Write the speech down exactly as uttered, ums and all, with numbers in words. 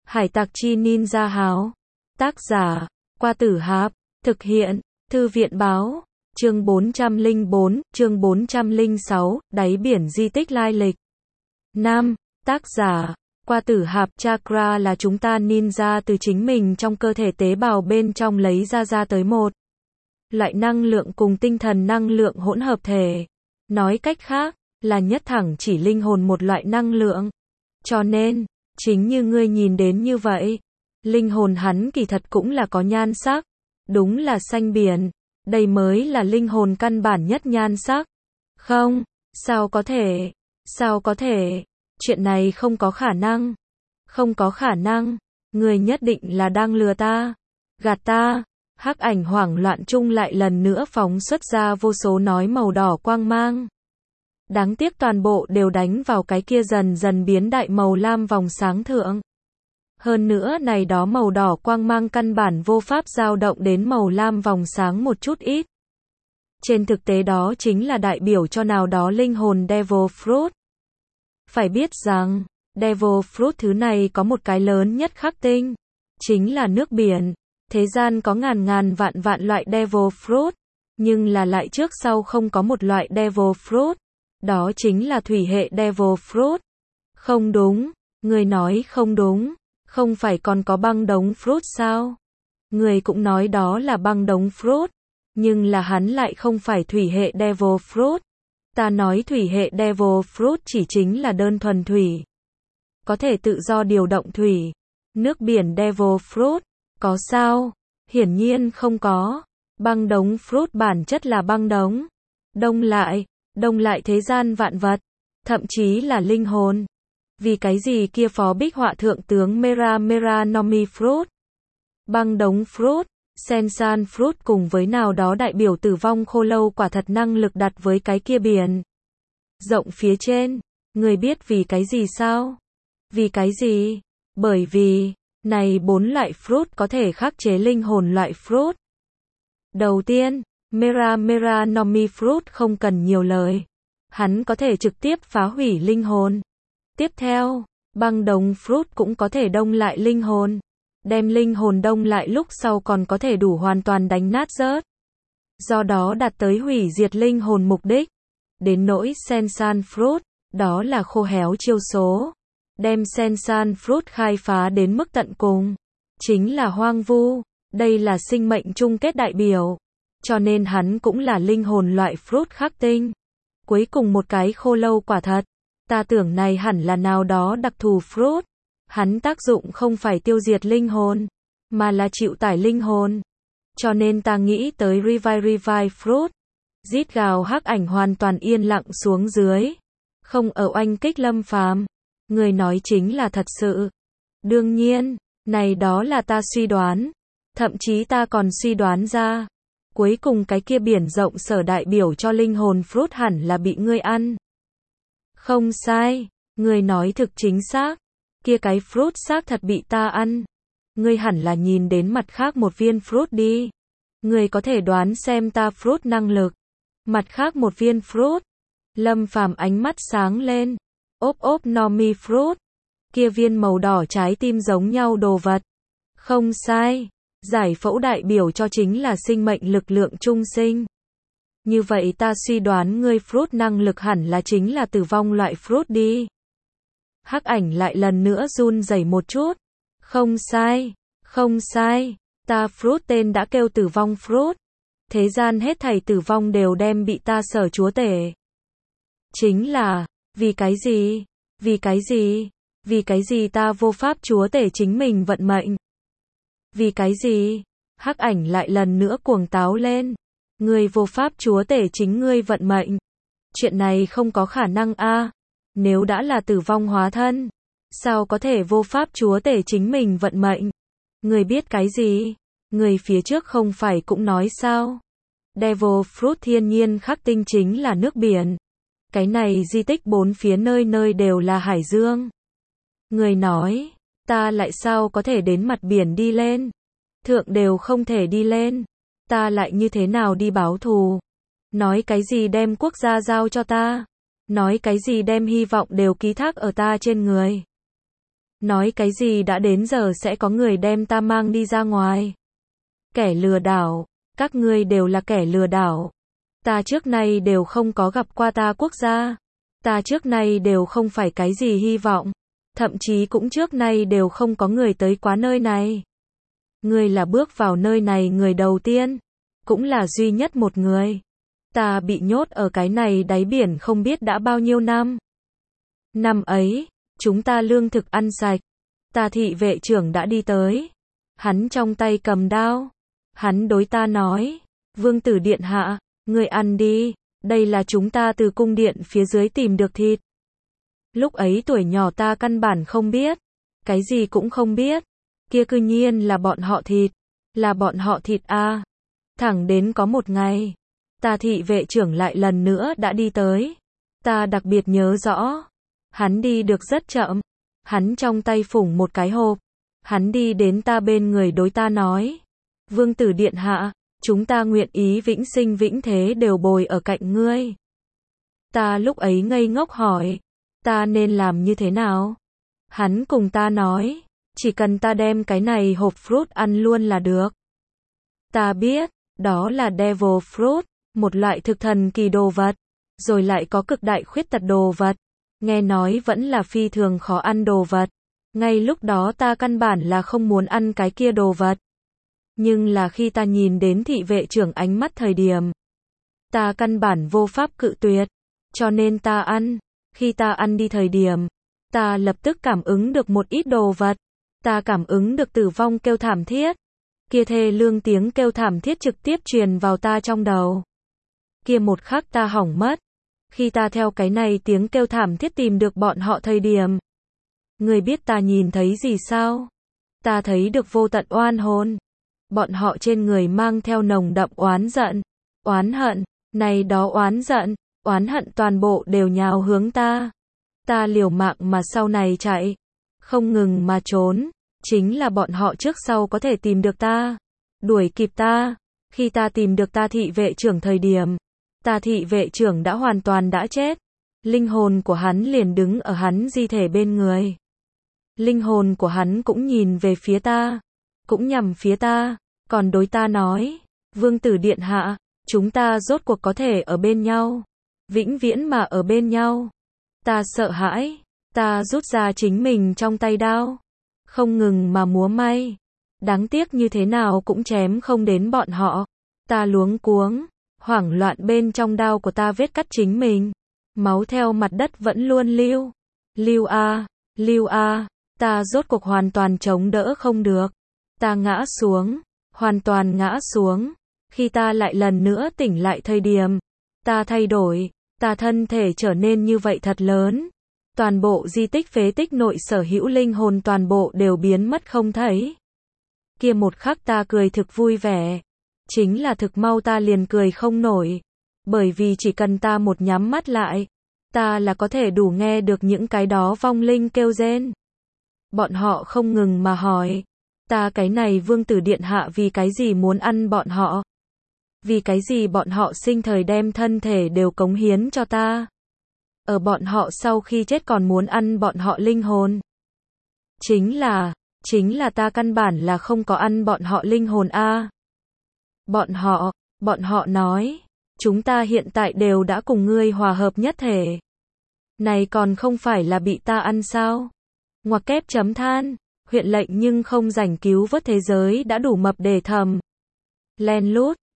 Hải tặc chi ninja háo. Tác giả, Qua Tử Hạp. Thực hiện, Thư viện báo. Chương bốn trăm lẻ bốn, chương bốn trăm lẻ sáu, đáy biển di tích lai lịch. Nam, tác giả, Qua Tử Hạp. Chakra là chúng ta ninja từ chính mình trong cơ thể tế bào bên trong lấy ra ra tới một loại năng lượng cùng tinh thần năng lượng hỗn hợp thể. Nói cách khác, là nhất thẳng chỉ linh hồn một loại năng lượng. Cho nên, chính như ngươi nhìn đến như vậy, linh hồn hắn kỳ thật cũng là có nhan sắc, đúng là xanh biển, đây mới là linh hồn căn bản nhất nhan sắc. Không, sao có thể, sao có thể, chuyện này không có khả năng, không có khả năng, ngươi nhất định là đang lừa ta, gạt ta. Hắc ảnh hoảng loạn chung lại lần nữa phóng xuất ra vô số nói màu đỏ quang mang. Đáng tiếc toàn bộ đều đánh vào cái kia dần dần biến đại màu lam vòng sáng thượng. Hơn nữa này đó màu đỏ quang mang căn bản vô pháp dao động đến màu lam vòng sáng một chút ít. Trên thực tế đó chính là đại biểu cho nào đó linh hồn Devil Fruit. Phải biết rằng, Devil Fruit thứ này có một cái lớn nhất khắc tinh, chính là nước biển. Thế gian có ngàn ngàn vạn vạn loại Devil Fruit, nhưng là lại trước sau không có một loại Devil Fruit. Đó chính là thủy hệ Devil Fruit. Không đúng, người nói không đúng, không phải còn có băng đống Fruit sao? Người cũng nói đó là băng đống Fruit, nhưng là hắn lại không phải thủy hệ Devil Fruit. Ta nói thủy hệ Devil Fruit chỉ chính là đơn thuần thủy. Có thể tự do điều động thủy. Nước biển Devil Fruit, có sao? Hiển nhiên không có. Băng đống Fruit bản chất là băng đống. Đông lại. Đông lại thế gian vạn vật, thậm chí là linh hồn. Vì cái gì kia phó bích họa thượng tướng Mera Mera Nomi Fruit, băng đống Fruit, Sensan Fruit cùng với nào đó đại biểu tử vong khô lâu quả thật năng lực đặt với cái kia biển rộng phía trên. Người biết vì cái gì sao? Vì cái gì? Bởi vì, này bốn loại Fruit có thể khắc chế linh hồn loại Fruit. Đầu tiên, Mera Mera Nomi Fruit không cần nhiều lời. Hắn có thể trực tiếp phá hủy linh hồn. Tiếp theo, băng đống Fruit cũng có thể đông lại linh hồn. Đem linh hồn đông lại lúc sau còn có thể đủ hoàn toàn đánh nát rớt. Do đó đạt tới hủy diệt linh hồn mục đích. Đến nỗi Sensan Fruit, đó là khô héo chiêu số. Đem Sensan Fruit khai phá đến mức tận cùng. Chính là hoang vu. Đây là sinh mệnh chung kết đại biểu. Cho nên hắn cũng là linh hồn loại Fruit khắc tinh. Cuối cùng một cái khô lâu quả thật. Ta tưởng này hẳn là nào đó đặc thù Fruit. Hắn tác dụng không phải tiêu diệt linh hồn, mà là chịu tải linh hồn. Cho nên ta nghĩ tới Revive Revive Fruit. Rít gào hắc ảnh hoàn toàn yên lặng xuống dưới. Không ở oanh kích Lâm Phàm. Người nói chính là thật sự. Đương nhiên, này đó là ta suy đoán. Thậm chí ta còn suy đoán ra. Cuối cùng cái kia biển rộng sở đại biểu cho linh hồn Fruit hẳn là bị ngươi ăn. Không sai, ngươi nói thực chính xác. Kia cái Fruit xác thật bị ta ăn. Ngươi hẳn là nhìn đến mặt khác một viên Fruit đi. Ngươi có thể đoán xem ta Fruit năng lực. Mặt khác một viên Fruit. Lâm Phàm ánh mắt sáng lên. Ốp ốp Nomi Fruit. Kia viên màu đỏ trái tim giống nhau đồ vật. Không sai. Giải phẫu đại biểu cho chính là sinh mệnh lực lượng trung sinh. Như vậy ta suy đoán ngươi Fruit năng lực hẳn là chính là tử vong loại Fruit đi. Hắc ảnh lại lần nữa run rẩy một chút. Không sai, không sai, ta Fruit tên đã kêu tử vong Fruit. Thế gian hết thảy tử vong đều đem bị ta sở chúa tể. Chính là, vì cái gì, vì cái gì, vì cái gì ta vô pháp chúa tể chính mình vận mệnh. Vì cái gì? Hắc ảnh lại lần nữa cuồng táo lên. Ngươi vô pháp chúa tể chính ngươi vận mệnh. Chuyện này không có khả năng a. Nếu đã là tử vong hóa thân, sao có thể vô pháp chúa tể chính mình vận mệnh? Ngươi biết cái gì? Ngươi phía trước không phải cũng nói sao? Devil Fruit thiên nhiên khắc tinh chính là nước biển. Cái này di tích bốn phía nơi nơi đều là hải dương. Ngươi nói, ta lại sao có thể đến mặt biển đi lên? Thượng đều không thể đi lên. Ta lại như thế nào đi báo thù? Nói cái gì đem quốc gia giao cho ta? Nói cái gì đem hy vọng đều ký thác ở ta trên người? Nói cái gì đã đến giờ sẽ có người đem ta mang đi ra ngoài. Kẻ lừa đảo, các ngươi đều là kẻ lừa đảo. Ta trước nay đều không có gặp qua ta quốc gia. Ta trước nay đều không phải cái gì hy vọng. Thậm chí cũng trước nay đều không có người tới quá nơi này. Ngươi là bước vào nơi này người đầu tiên. Cũng là duy nhất một người. Ta bị nhốt ở cái này đáy biển không biết đã bao nhiêu năm. Năm ấy, chúng ta lương thực ăn sạch. Ta thị vệ trưởng đã đi tới. Hắn trong tay cầm đao. Hắn đối ta nói, vương tử điện hạ, ngươi ăn đi, đây là chúng ta từ cung điện phía dưới tìm được thịt. Lúc ấy tuổi nhỏ ta căn bản không biết, cái gì cũng không biết, kia cư nhiên là bọn họ thịt, là bọn họ thịt a. À. Thẳng đến có một ngày, ta thị vệ trưởng lại lần nữa đã đi tới, ta đặc biệt nhớ rõ, hắn đi được rất chậm, hắn trong tay phủng một cái hộp, hắn đi đến ta bên người đối ta nói, vương tử điện hạ, chúng ta nguyện ý vĩnh sinh vĩnh thế đều bồi ở cạnh ngươi. Ta lúc ấy ngây ngốc hỏi, ta nên làm như thế nào? Hắn cùng ta nói, chỉ cần ta đem cái này hộp fruit ăn luôn là được. Ta biết, đó là devil fruit, một loại thực thần kỳ đồ vật, rồi lại có cực đại khuyết tật đồ vật, nghe nói vẫn là phi thường khó ăn đồ vật. Ngay lúc đó ta căn bản là không muốn ăn cái kia đồ vật. Nhưng là khi ta nhìn đến thị vệ trưởng ánh mắt thời điểm, ta căn bản vô pháp cự tuyệt, cho nên ta ăn. Khi ta ăn đi thời điểm, ta lập tức cảm ứng được một ít đồ vật, ta cảm ứng được tử vong kêu thảm thiết, kia thê lương tiếng kêu thảm thiết trực tiếp truyền vào ta trong đầu. Kia một khắc ta hỏng mất, khi ta theo cái này tiếng kêu thảm thiết tìm được bọn họ thời điểm. Người biết ta nhìn thấy gì sao? Ta thấy được vô tận oan hồn. Bọn họ trên người mang theo nồng đậm oán giận, oán hận, này đó oán giận, oán hận toàn bộ đều nhào hướng ta. Ta liều mạng mà sau này chạy, không ngừng mà trốn, chính là bọn họ trước sau có thể tìm được ta, đuổi kịp ta. Khi ta tìm được ta thị vệ trưởng thời điểm, ta thị vệ trưởng đã hoàn toàn đã chết. Linh hồn của hắn liền đứng ở hắn di thể bên người. Linh hồn của hắn cũng nhìn về phía ta, cũng nhằm phía ta, còn đối ta nói, vương tử điện hạ, chúng ta rốt cuộc có thể ở bên nhau, vĩnh viễn mà ở bên nhau. Ta sợ hãi, ta rút ra chính mình trong tay đao, không ngừng mà múa may, đáng tiếc như thế nào cũng chém không đến bọn họ. Ta luống cuống, hoảng loạn bên trong đao của ta vết cắt chính mình, máu theo mặt đất vẫn luôn lưu, lưu a, lưu a, ta rốt cuộc hoàn toàn chống đỡ không được, ta ngã xuống, hoàn toàn ngã xuống. Khi ta lại lần nữa tỉnh lại thời điểm, ta thay đổi, ta thân thể trở nên như vậy thật lớn, toàn bộ di tích phế tích nội sở hữu linh hồn toàn bộ đều biến mất không thấy. Kia một khắc ta cười thực vui vẻ, chính là thực mau ta liền cười không nổi, bởi vì chỉ cần ta một nhắm mắt lại, ta là có thể đủ nghe được những cái đó vong linh kêu rên. Bọn họ không ngừng mà hỏi, ta cái này vương tử điện hạ vì cái gì muốn ăn bọn họ? Vì cái gì bọn họ sinh thời đem thân thể đều cống hiến cho ta? Ở bọn họ sau khi chết còn muốn ăn bọn họ linh hồn? Chính là, chính là ta căn bản là không có ăn bọn họ linh hồn a. Bọn họ, bọn họ nói, chúng ta hiện tại đều đã cùng ngươi hòa hợp nhất thể. Này còn không phải là bị ta ăn sao? Ngoặc kép chấm than, huyện lệnh nhưng không rảnh cứu vớt thế giới đã đủ mập để thầm. Len lút,